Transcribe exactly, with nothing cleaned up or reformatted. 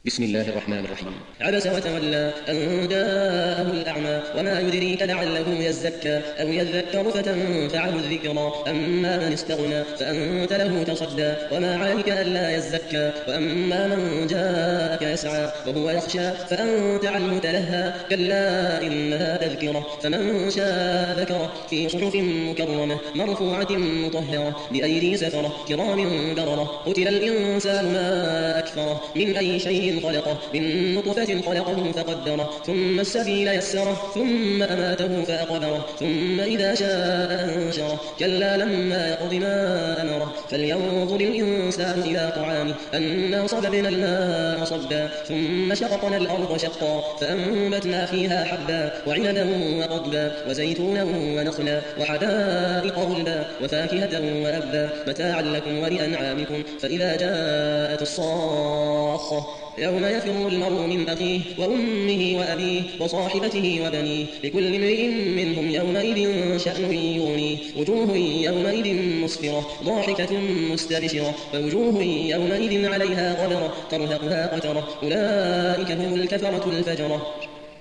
بسم الله الرحمن الرحيم. عبس وتولى أن جاءه الأعمى وما يدريك لعله يزكى أو يذكر فتنفعه الذكرى أما من استغنى فأنت له تصدى وما عليك ألا يزكى وأما من جاءك يسعى وهو يخشى فأنت عنه تلهى كلا إنها تذكرة فمن شاء ذكره في صحف مكرمة مرفوعة مطهرة بأيدي سفرة كرام بررة قتل الإنسان ما أكفره من أي شيء خلقه من نطفة خلقه فقدره ثم السبيل يسره ثم أماته فأقبره ثم إذا شاء أنشره كلا لما يقض ما أمره فلينظر الإنسان إلى طعامه أنا صببنا الماء صبا ثم شققنا الأرض شقا فأنبتنا فيها حبا وعنبا وقضبا وزيتونا ونخلا وحدائق غلبا وفاكهة وأبا متاعا لكم ولأنعامكم فإذا جاءت الصاخة يوم يفر المرء من أخيه وأمه وأبيه وصاحبته وبنيه لكل امرئ منهم يومئذ شأن يغنيه وجوه يومئذ مسفرة ضاحكة مستبشرة ووجوه يومئذ عليها غبرة ترهقها قترة أولئك هم الكفرة الفجرة.